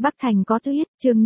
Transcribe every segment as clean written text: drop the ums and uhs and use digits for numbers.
Bắc Thành có tuyết, chương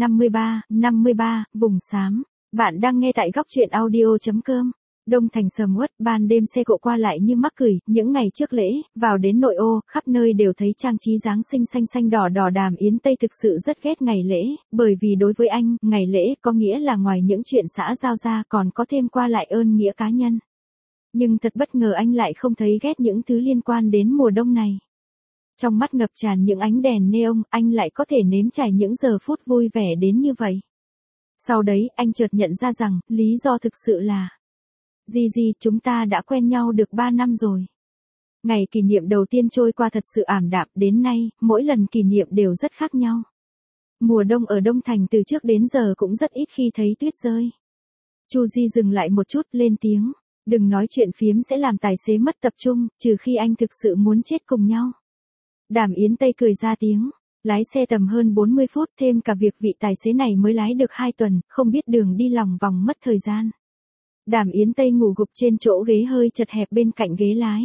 53, vùng xám. Bạn đang nghe tại góc truyện audio.com. Đông Thành sầm uất, ban đêm xe cộ qua lại như mắc cười, những ngày trước lễ, vào đến nội ô, khắp nơi đều thấy trang trí Giáng sinh xanh xanh đỏ đỏ. Đàm Yến Tây thực sự rất ghét ngày lễ, bởi vì đối với anh, ngày lễ có nghĩa là ngoài những chuyện xã giao ra còn có thêm qua lại ơn nghĩa cá nhân. Nhưng thật bất ngờ anh lại không thấy ghét những thứ liên quan đến mùa đông này. Trong mắt ngập tràn những ánh đèn neon, anh lại có thể nếm trải những giờ phút vui vẻ đến như vậy. Sau đấy, anh chợt nhận ra rằng, lý do thực sự là Gigi, chúng ta đã quen nhau được 3 năm rồi. Ngày kỷ niệm đầu tiên trôi qua thật sự ảm đạm, đến nay, mỗi lần kỷ niệm đều rất khác nhau. Mùa đông ở Đông Thành từ trước đến giờ cũng rất ít khi thấy tuyết rơi. Chu Di dừng lại một chút, lên tiếng, đừng nói chuyện phiếm sẽ làm tài xế mất tập trung, trừ khi anh thực sự muốn chết cùng nhau. Đàm Yến Tây cười ra tiếng, lái xe tầm hơn 40 phút, thêm cả việc vị tài xế này mới lái được 2 tuần, không biết đường đi lòng vòng mất thời gian. Đàm Yến Tây ngủ gục trên chỗ ghế hơi chật hẹp bên cạnh ghế lái.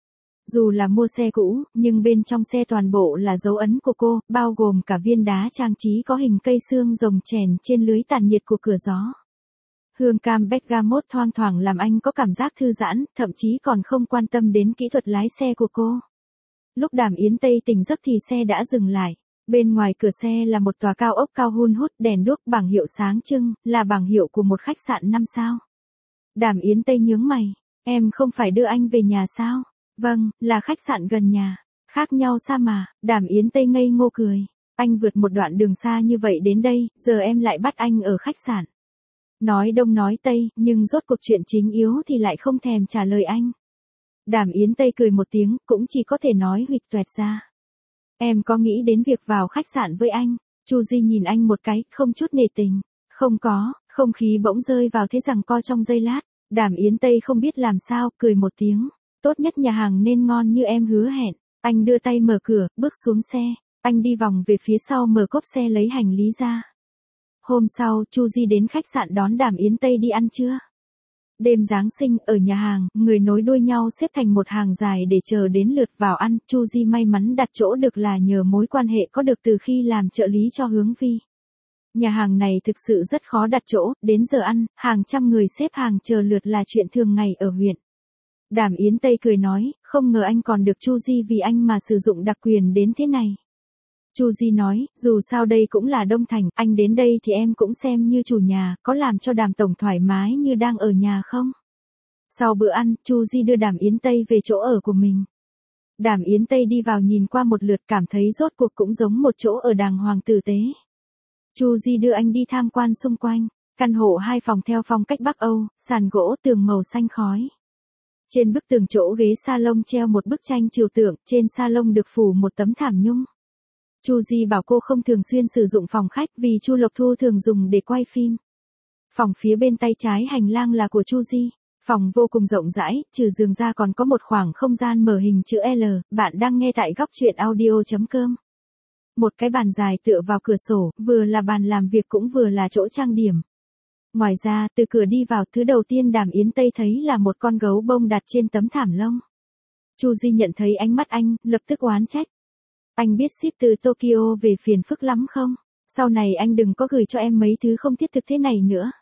Dù là mua xe cũ, nhưng bên trong xe toàn bộ là dấu ấn của cô, bao gồm cả viên đá trang trí có hình cây xương rồng chèn trên lưới tản nhiệt của cửa gió. Hương cam bergamot thoang thoảng làm anh có cảm giác thư giãn, thậm chí còn không quan tâm đến kỹ thuật lái xe của cô. Lúc Đàm Yến Tây tỉnh giấc thì xe đã dừng lại. Bên ngoài cửa xe là một tòa cao ốc cao hun hút, đèn đuốc, bảng hiệu sáng trưng, là bảng hiệu của một khách sạn 5 sao. Đàm Yến Tây nhướng mày, em không phải đưa anh về nhà sao? Vâng, là khách sạn gần nhà. Khác nhau sao mà? Đàm Yến Tây ngây ngô cười. Anh vượt một đoạn đường xa như vậy đến đây, giờ em lại bắt anh ở khách sạn. Nói đông nói tây, nhưng rốt cuộc chuyện chính yếu thì lại không thèm trả lời anh. Đàm Yến Tây cười một tiếng, cũng chỉ có thể nói huỵch toẹt ra. Em có nghĩ đến việc vào khách sạn với anh? Chu Di nhìn anh một cái, không chút nể tình. Không có, không khí bỗng rơi vào thế giằng co trong giây lát. Đàm Yến Tây không biết làm sao, cười một tiếng. Tốt nhất nhà hàng nên ngon như em hứa hẹn. Anh đưa tay mở cửa, bước xuống xe. Anh đi vòng về phía sau mở cốp xe lấy hành lý ra. Hôm sau, Chu Di đến khách sạn đón Đàm Yến Tây đi ăn trưa. Đêm Giáng sinh, ở nhà hàng, người nối đuôi nhau xếp thành một hàng dài để chờ đến lượt vào ăn. Chu Di may mắn đặt chỗ được là nhờ mối quan hệ có được từ khi làm trợ lý cho Hướng Vi. Nhà hàng này thực sự rất khó đặt chỗ, đến giờ ăn, hàng trăm người xếp hàng chờ lượt là chuyện thường ngày ở huyện. Đàm Yến Tây cười nói, không ngờ anh còn được Chu Di vì anh mà sử dụng đặc quyền đến thế này. Chu Di nói, dù sao đây cũng là Đông Thành, anh đến đây thì em cũng xem như chủ nhà, có làm cho Đàm tổng thoải mái như đang ở nhà không? Sau bữa ăn, Chu Di đưa Đàm Yến Tây về chỗ ở của mình. Đàm Yến Tây đi vào nhìn qua một lượt, cảm thấy rốt cuộc cũng giống một chỗ ở đàng hoàng tử tế. Chu Di đưa anh đi tham quan xung quanh, căn hộ 2 phòng theo phong cách Bắc Âu, sàn gỗ, tường màu xanh khói. Trên bức tường chỗ ghế salon treo một bức tranh trừu tượng, trên salon được phủ một tấm thảm nhung. Chu Di bảo cô không thường xuyên sử dụng phòng khách vì Chu Lộc Thu thường dùng để quay phim. Phòng phía bên tay trái hành lang là của Chu Di. Phòng vô cùng rộng rãi, trừ giường ra còn có một khoảng không gian mở hình chữ L. Bạn đang nghe tại góc truyện audio.com. Một cái bàn dài tựa vào cửa sổ, vừa là bàn làm việc cũng vừa là chỗ trang điểm. Ngoài ra, từ cửa đi vào, thứ đầu tiên Đàm Yến Tây thấy là một con gấu bông đặt trên tấm thảm lông. Chu Di nhận thấy ánh mắt anh, lập tức oán trách. Anh biết ship từ Tokyo về phiền phức lắm không? Sau này anh đừng có gửi cho em mấy thứ không thiết thực thế này nữa.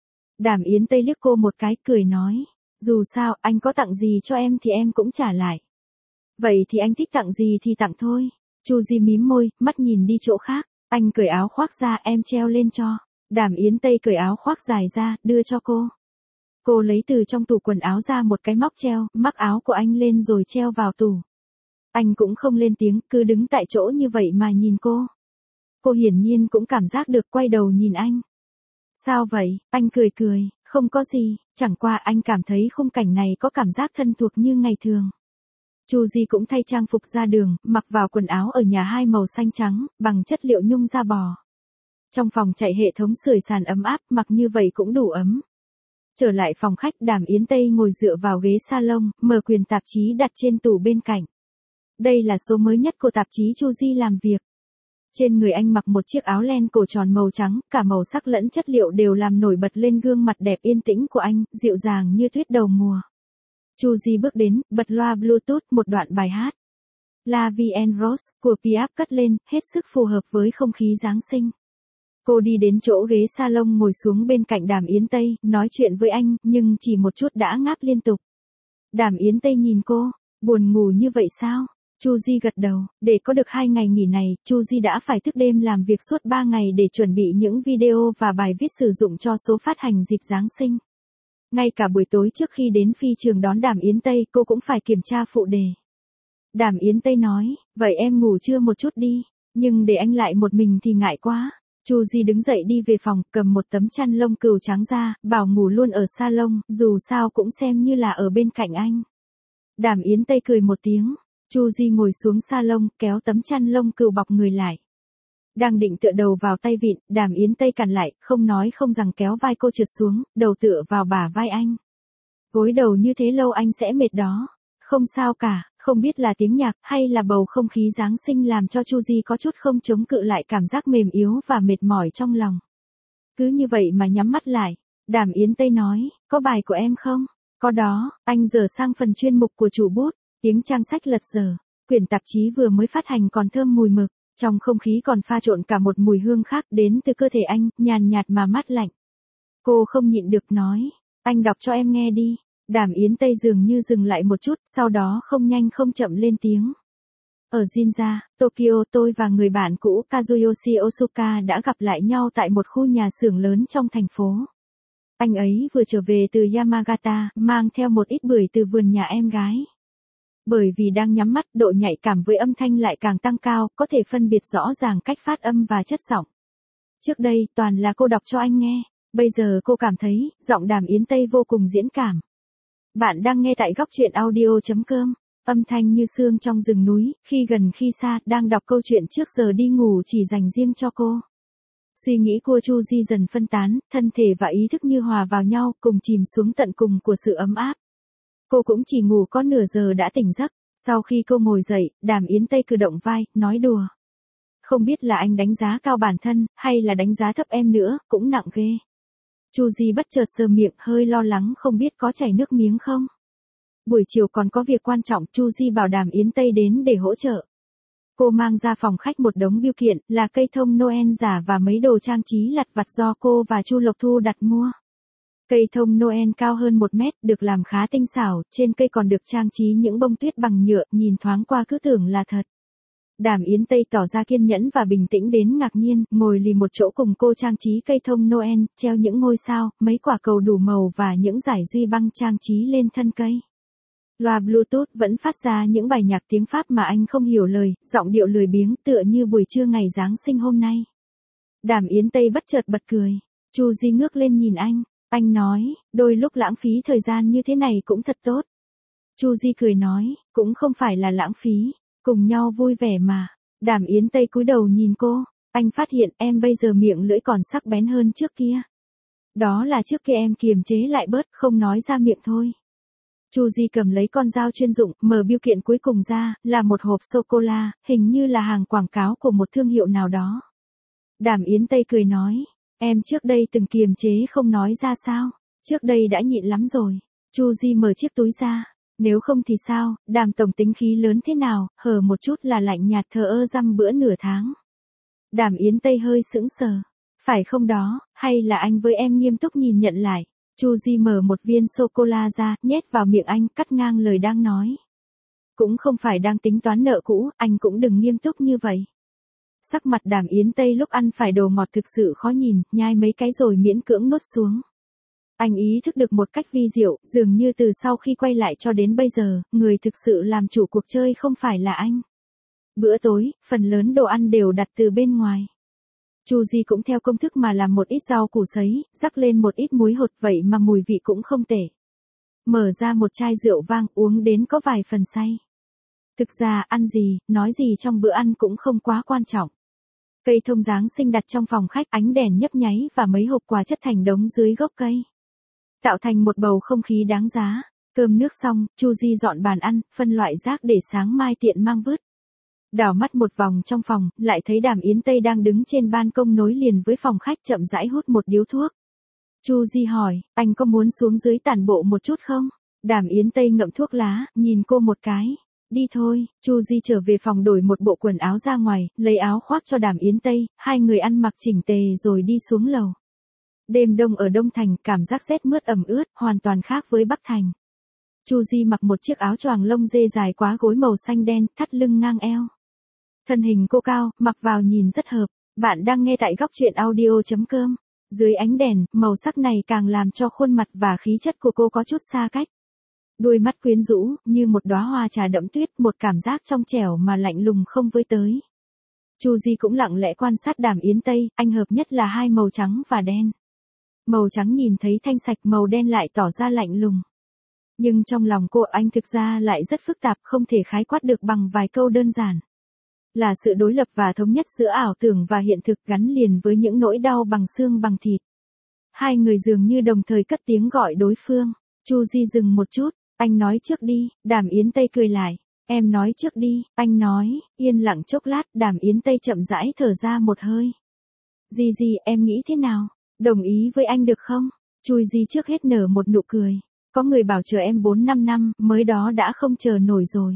Đàm Yến Tây liếc cô một cái, cười nói. Dù sao, anh có tặng gì cho em thì em cũng trả lại. Vậy thì anh thích tặng gì thì tặng thôi. Chu Di mím môi, mắt nhìn đi chỗ khác. Anh cởi áo khoác ra, em treo lên cho. Đàm Yến Tây cởi áo khoác dài ra, đưa cho cô. Cô lấy từ trong tủ quần áo ra một cái móc treo, mắc áo của anh lên rồi treo vào tủ. Anh cũng không lên tiếng, cứ đứng tại chỗ như vậy mà nhìn cô. Cô hiển nhiên cũng cảm giác được, quay đầu nhìn anh. Sao vậy? Anh cười cười, không có gì, chẳng qua anh cảm thấy khung cảnh này có cảm giác thân thuộc như ngày thường. Chu Di cũng thay trang phục ra đường, mặc vào quần áo ở nhà 2 màu xanh trắng, bằng chất liệu nhung da bò. Trong phòng chạy hệ thống sưởi sàn ấm áp, mặc như vậy cũng đủ ấm. Trở lại phòng khách, Đàm Yến Tây ngồi dựa vào ghế salon, mở quyển tạp chí đặt trên tủ bên cạnh. Đây là số mới nhất của tạp chí Chu Di làm việc. Trên người anh mặc một chiếc áo len cổ tròn màu trắng, cả màu sắc lẫn chất liệu đều làm nổi bật lên gương mặt đẹp yên tĩnh của anh, dịu dàng như tuyết đầu mùa. Chu Di bước đến, bật loa Bluetooth một đoạn bài hát. La Vie en Rose của Piaf cất lên, hết sức phù hợp với không khí Giáng sinh. Cô đi đến chỗ ghế salon ngồi xuống bên cạnh Đàm Yến Tây, nói chuyện với anh, nhưng chỉ một chút đã ngáp liên tục. Đàm Yến Tây nhìn cô, buồn ngủ như vậy sao? Chu Di gật đầu, để có được 2 ngày nghỉ này, Chu Di đã phải thức đêm làm việc suốt 3 ngày để chuẩn bị những video và bài viết sử dụng cho số phát hành dịp Giáng sinh. Ngay cả buổi tối trước khi đến phi trường đón Đàm Yến Tây, cô cũng phải kiểm tra phụ đề. Đàm Yến Tây nói, vậy em ngủ trưa một chút đi, nhưng để anh lại một mình thì ngại quá. Chu Di đứng dậy đi về phòng, cầm một tấm chăn lông cừu trắng ra, bảo ngủ luôn ở salon, dù sao cũng xem như là ở bên cạnh anh. Đàm Yến Tây cười một tiếng, Chu Di ngồi xuống salon, kéo tấm chăn lông cừu bọc người lại. Đang định tựa đầu vào tay vịn, Đàm Yến Tây cản lại, không nói không rằng kéo vai cô trượt xuống, đầu tựa vào bả vai anh. Gối đầu như thế lâu anh sẽ mệt đó. Không sao cả, không biết là tiếng nhạc hay là bầu không khí Giáng sinh làm cho Chu Di có chút không chống cự lại cảm giác mềm yếu và mệt mỏi trong lòng. Cứ như vậy mà nhắm mắt lại, Đàm Yến Tây nói, có bài của em không? Có đó, anh dở sang phần chuyên mục của chủ bút, tiếng trang sách lật dở, quyển tạp chí vừa mới phát hành còn thơm mùi mực, trong không khí còn pha trộn cả một mùi hương khác đến từ cơ thể anh, nhàn nhạt mà mát lạnh. Cô không nhịn được nói, anh đọc cho em nghe đi. Đàm Yến Tây dường như dừng lại một chút, sau đó không nhanh không chậm lên tiếng. Ở Ginza, Tokyo, tôi và người bạn cũ Kazuyoshi Osuka đã gặp lại nhau tại một khu nhà xưởng lớn trong thành phố. Anh ấy vừa trở về từ Yamagata, mang theo một ít bưởi từ vườn nhà em gái. Bởi vì đang nhắm mắt, độ nhạy cảm với âm thanh lại càng tăng cao, có thể phân biệt rõ ràng cách phát âm và chất giọng. Trước đây, toàn là cô đọc cho anh nghe. Bây giờ cô cảm thấy, giọng Đàm Yến Tây vô cùng diễn cảm. Bạn đang nghe tại góc truyện audio.com, âm thanh như sương trong rừng núi, khi gần khi xa, đang đọc câu chuyện trước giờ đi ngủ chỉ dành riêng cho cô. Suy nghĩ của Chu Di dần phân tán, thân thể và ý thức như hòa vào nhau, cùng chìm xuống tận cùng của sự ấm áp. Cô cũng chỉ ngủ có nửa giờ đã tỉnh giấc, sau khi cô ngồi dậy, Đàm Yến Tây cử động vai, nói đùa. Không biết là anh đánh giá cao bản thân, hay là đánh giá thấp em nữa, cũng nặng ghê. Chu Di bất chợt sờ miệng, hơi lo lắng không biết có chảy nước miếng không. Buổi chiều còn có việc quan trọng, Chu Di bảo Đàm Yến Tây đến để hỗ trợ. Cô mang ra phòng khách một đống bưu kiện, là cây thông Noel giả và mấy đồ trang trí lặt vặt do cô và Chu Lộc Thu đặt mua. Cây thông Noel cao hơn 1 mét, được làm khá tinh xảo, trên cây còn được trang trí những bông tuyết bằng nhựa, nhìn thoáng qua cứ tưởng là thật. Đàm Yến Tây tỏ ra kiên nhẫn và bình tĩnh đến ngạc nhiên, ngồi lì một chỗ cùng cô trang trí cây thông Noel, treo những ngôi sao, mấy quả cầu đủ màu và những dải duy băng trang trí lên thân cây. Loa Bluetooth vẫn phát ra những bài nhạc tiếng Pháp mà anh không hiểu lời, giọng điệu lười biếng tựa như buổi trưa ngày Giáng sinh hôm nay. Đàm Yến Tây bất chợt bật cười. Chu Di ngước lên nhìn anh nói, đôi lúc lãng phí thời gian như thế này cũng thật tốt. Chu Di cười nói, cũng không phải là lãng phí. Cùng nhau vui vẻ mà. Đàm Yến Tây cúi đầu nhìn cô, anh phát hiện em bây giờ miệng lưỡi còn sắc bén hơn trước kia. Đó là trước kia em kiềm chế lại bớt, không nói ra miệng thôi. Chu Di cầm lấy con dao chuyên dụng, mở bưu kiện cuối cùng ra, là một hộp sô-cô-la, hình như là hàng quảng cáo của một thương hiệu nào đó. Đàm Yến Tây cười nói, em trước đây từng kiềm chế không nói ra sao, trước đây đã nhịn lắm rồi. Chu Di mở chiếc túi ra. Nếu không thì sao, Đàm tổng tính khí lớn thế nào, hở một chút là lạnh nhạt thờ ơ dăm bữa nửa tháng. Đàm Yến Tây hơi sững sờ. Phải không đó, hay là anh với em nghiêm túc nhìn nhận lại. Chu Di mở một viên sô-cô-la ra, nhét vào miệng anh, cắt ngang lời đang nói. Cũng không phải đang tính toán nợ cũ, anh cũng đừng nghiêm túc như vậy. Sắc mặt Đàm Yến Tây lúc ăn phải đồ ngọt thực sự khó nhìn, nhai mấy cái rồi miễn cưỡng nuốt xuống. Anh ý thức được một cách vi diệu, dường như từ sau khi quay lại cho đến bây giờ, người thực sự làm chủ cuộc chơi không phải là anh. Bữa tối, phần lớn đồ ăn đều đặt từ bên ngoài. Chu Di cũng theo công thức mà làm một ít rau củ sấy, rắc lên một ít muối hột, vậy mà mùi vị cũng không tệ. Mở ra một chai rượu vang, uống đến có vài phần say. Thực ra, ăn gì, nói gì trong bữa ăn cũng không quá quan trọng. Cây thông Giáng sinh đặt trong phòng khách, ánh đèn nhấp nháy và mấy hộp quà chất thành đống dưới gốc cây. Tạo thành một bầu không khí đáng giá. Cơm nước xong, Chu Di dọn bàn ăn, phân loại rác để sáng mai tiện mang vứt. Đảo mắt một vòng trong phòng, lại thấy Đàm Yến Tây đang đứng trên ban công nối liền với phòng khách chậm rãi hút một điếu thuốc. Chu Di hỏi, anh có muốn xuống dưới tản bộ một chút không? Đàm Yến Tây ngậm thuốc lá, nhìn cô một cái. Đi thôi, Chu Di trở về phòng đổi một bộ quần áo ra ngoài, lấy áo khoác cho Đàm Yến Tây, hai người ăn mặc chỉnh tề rồi đi xuống lầu. Đêm đông ở Đông Thành, cảm giác rét mướt ẩm ướt, hoàn toàn khác với Bắc Thành. Chu Di mặc một chiếc áo choàng lông dê dài quá gối màu xanh đen, thắt lưng ngang eo. Thân hình cô cao, mặc vào nhìn rất hợp. Bạn đang nghe tại góc truyện audio.com. Dưới ánh đèn, màu sắc này càng làm cho khuôn mặt và khí chất của cô có chút xa cách. Đôi mắt quyến rũ, như một đóa hoa trà đẫm tuyết, một cảm giác trong trẻo mà lạnh lùng không với tới. Chu Di cũng lặng lẽ quan sát Đàm Yến Tây, anh hợp nhất là hai màu trắng và đen. Màu trắng nhìn thấy thanh sạch, màu đen lại tỏ ra lạnh lùng. Nhưng trong lòng cô anh thực ra lại rất phức tạp, không thể khái quát được bằng vài câu đơn giản. Là sự đối lập và thống nhất giữa ảo tưởng và hiện thực gắn liền với những nỗi đau bằng xương bằng thịt. Hai người dường như đồng thời cất tiếng gọi đối phương. Chu Di dừng một chút, anh nói trước đi, Đàm Yến Tây cười lại. Em nói trước đi, anh nói, yên lặng chốc lát, Đàm Yến Tây chậm rãi thở ra một hơi. Di, em nghĩ thế nào? Đồng ý với anh được không? Chu Di trước hết nở một nụ cười. Có người bảo chờ em 4-5 năm, mới đó đã không chờ nổi rồi.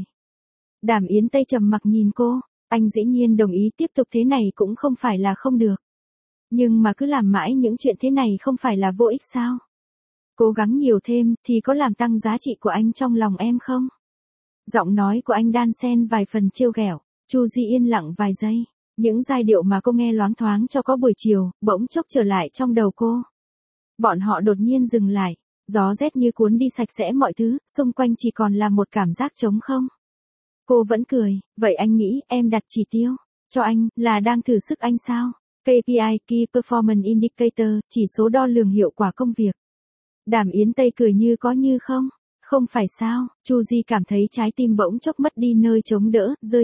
Đàm Yến Tây trầm mặc nhìn cô, anh dĩ nhiên đồng ý tiếp tục thế này cũng không phải là không được. Nhưng mà cứ làm mãi những chuyện thế này không phải là vô ích sao? Cố gắng nhiều thêm thì có làm tăng giá trị của anh trong lòng em không? Giọng nói của anh đan xen vài phần trêu ghẹo. Chu Di yên lặng vài giây. Những giai điệu mà cô nghe loáng thoáng cho có buổi chiều, bỗng chốc trở lại trong đầu cô. Bọn họ đột nhiên dừng lại. Gió rét như cuốn đi sạch sẽ mọi thứ, xung quanh chỉ còn là một cảm giác trống không. Cô vẫn cười, vậy anh nghĩ em đặt chỉ tiêu cho anh là đang thử sức anh sao? KPI, Key Performance Indicator, chỉ số đo lường hiệu quả công việc. Đàm Yến Tây cười như có như không. Không phải sao? Chu Di cảm thấy trái tim bỗng chốc mất đi nơi chống đỡ, rơi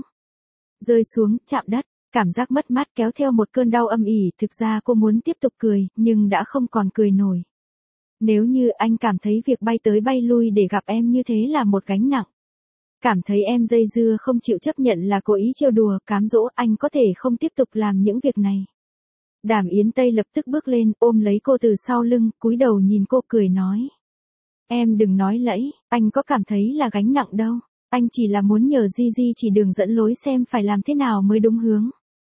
xuống, chạm đất. Cảm giác mất mát kéo theo một cơn đau âm ỉ, thực ra cô muốn tiếp tục cười, nhưng đã không còn cười nổi. Nếu như anh cảm thấy việc bay tới bay lui để gặp em như thế là một gánh nặng. Cảm thấy em dây dưa không chịu chấp nhận là cố ý trêu đùa, cám dỗ, anh có thể không tiếp tục làm những việc này. Đàm Yến Tây lập tức bước lên, ôm lấy cô từ sau lưng, cúi đầu nhìn cô cười nói. Em đừng nói lẫy, anh có cảm thấy là gánh nặng đâu. Anh chỉ là muốn nhờ Di chỉ đường dẫn lối xem phải làm thế nào mới đúng hướng.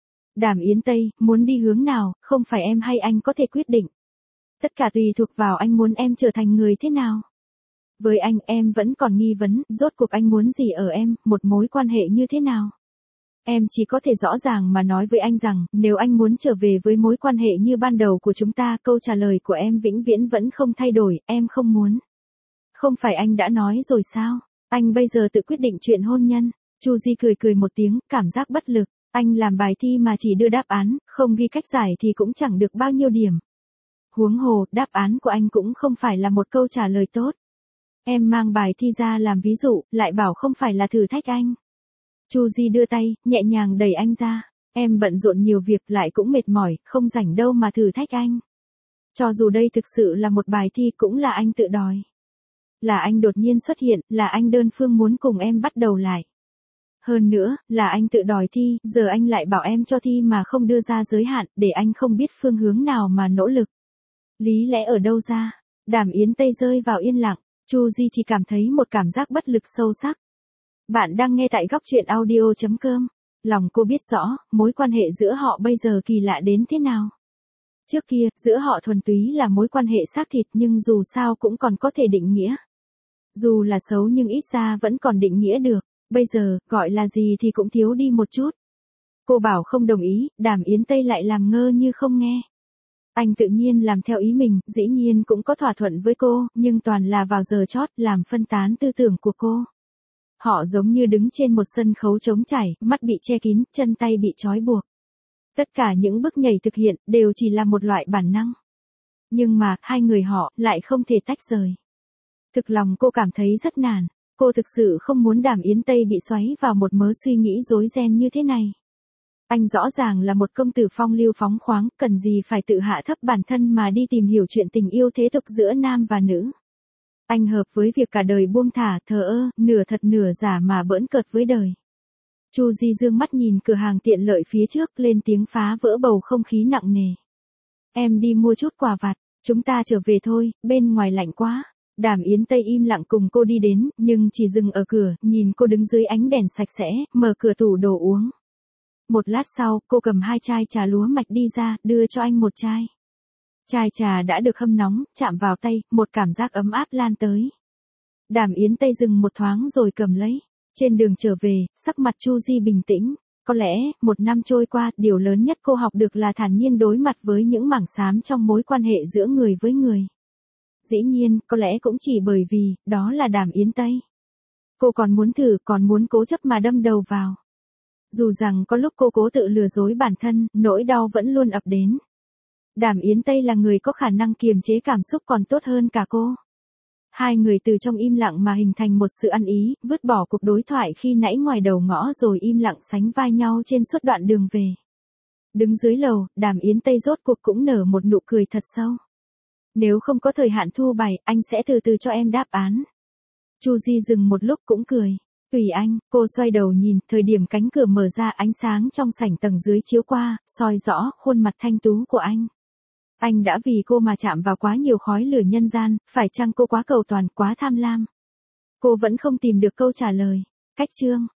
Đàm Yến Tây, muốn đi hướng nào, không phải em hay anh có thể quyết định. Tất cả tùy thuộc vào anh muốn em trở thành người thế nào. Với anh em vẫn còn nghi vấn, rốt cuộc anh muốn gì ở em, một mối quan hệ như thế nào. Em chỉ có thể rõ ràng mà nói với anh rằng, nếu anh muốn trở về với mối quan hệ như ban đầu của chúng ta, câu trả lời của em vĩnh viễn vẫn không thay đổi, em không muốn. Không phải anh đã nói rồi sao, anh bây giờ tự quyết định chuyện hôn nhân. Chu Di cười một tiếng, cảm giác bất lực, anh làm bài thi mà chỉ đưa đáp án, không ghi cách giải thì cũng chẳng được bao nhiêu điểm. Huống hồ, đáp án của anh cũng không phải là một câu trả lời tốt. Em mang bài thi ra làm ví dụ, lại bảo không phải là thử thách anh. Chu Di đưa tay, nhẹ nhàng đẩy anh ra. Em bận rộn nhiều việc lại cũng mệt mỏi, không rảnh đâu mà thử thách anh. Cho dù đây thực sự là một bài thi cũng là anh tự đòi. Là anh đột nhiên xuất hiện, là anh đơn phương muốn cùng em bắt đầu lại. Hơn nữa, là anh tự đòi thi, giờ anh lại bảo em cho thi mà không đưa ra giới hạn, để anh không biết phương hướng nào mà nỗ lực. Lý lẽ ở đâu ra? Đàm Yến Tây rơi vào yên lặng, Chu Di chỉ cảm thấy một cảm giác bất lực sâu sắc. Bạn đang nghe tại góc truyện audio.com. Lòng cô biết rõ, mối quan hệ giữa họ bây giờ kỳ lạ đến thế nào. Trước kia, giữa họ thuần túy là mối quan hệ xác thịt nhưng dù sao cũng còn có thể định nghĩa. Dù là xấu nhưng ít ra vẫn còn định nghĩa được. Bây giờ, gọi là gì thì cũng thiếu đi một chút. Cô bảo không đồng ý, Đàm Yến Tây lại làm ngơ như không nghe. Anh tự nhiên làm theo ý mình, dĩ nhiên cũng có thỏa thuận với cô, nhưng toàn là vào giờ chót, làm phân tán tư tưởng của cô. Họ giống như đứng trên một sân khấu trống trải, mắt bị che kín, chân tay bị trói buộc. Tất cả những bước nhảy thực hiện, đều chỉ là một loại bản năng. Nhưng mà, hai người họ, lại không thể tách rời. Thực lòng cô cảm thấy rất nản. Cô thực sự không muốn Đàm Yến Tây bị xoáy vào một mớ suy nghĩ rối ren như thế này. Anh rõ ràng là một công tử phong lưu phóng khoáng, cần gì phải tự hạ thấp bản thân mà đi tìm hiểu chuyện tình yêu thế tục giữa nam và nữ. Anh hợp với việc cả đời buông thả, thờ ơ, nửa thật nửa giả mà bỡn cợt với đời. Chu Di dương mắt nhìn cửa hàng tiện lợi phía trước, lên tiếng phá vỡ bầu không khí nặng nề. Em đi mua chút quà vặt, chúng ta trở về thôi, bên ngoài lạnh quá. Đàm Yến Tây im lặng cùng cô đi đến, nhưng chỉ dừng ở cửa, nhìn cô đứng dưới ánh đèn sạch sẽ, mở cửa tủ đồ uống. Một lát sau, cô cầm 2 chai trà lúa mạch đi ra, đưa cho anh một chai. Chai trà đã được hâm nóng, chạm vào tay, một cảm giác ấm áp lan tới. Đàm Yến Tây dừng một thoáng rồi cầm lấy. Trên đường trở về, sắc mặt Chu Di bình tĩnh. Có lẽ, 1 năm trôi qua, điều lớn nhất cô học được là thản nhiên đối mặt với những mảng xám trong mối quan hệ giữa người với người. Dĩ nhiên, có lẽ cũng chỉ bởi vì, đó là Đàm Yến Tây. Cô còn muốn thử, còn muốn cố chấp mà đâm đầu vào. Dù rằng có lúc cô cố tự lừa dối bản thân, nỗi đau vẫn luôn ập đến. Đàm Yến Tây là người có khả năng kiềm chế cảm xúc còn tốt hơn cả cô. Hai người từ trong im lặng mà hình thành một sự ăn ý, vứt bỏ cuộc đối thoại khi nãy ngoài đầu ngõ rồi im lặng sánh vai nhau trên suốt đoạn đường về. Đứng dưới lầu, Đàm Yến Tây rốt cuộc cũng nở một nụ cười thật sâu. Nếu không có thời hạn thu bài, anh sẽ từ từ cho em đáp án. Chu Di dừng một lúc cũng cười. Tùy anh, cô xoay đầu nhìn, thời điểm cánh cửa mở ra ánh sáng trong sảnh tầng dưới chiếu qua, soi rõ khuôn mặt thanh tú của anh. Anh đã vì cô mà chạm vào quá nhiều khói lửa nhân gian, phải chăng cô quá cầu toàn, quá tham lam? Cô vẫn không tìm được câu trả lời. Cách chương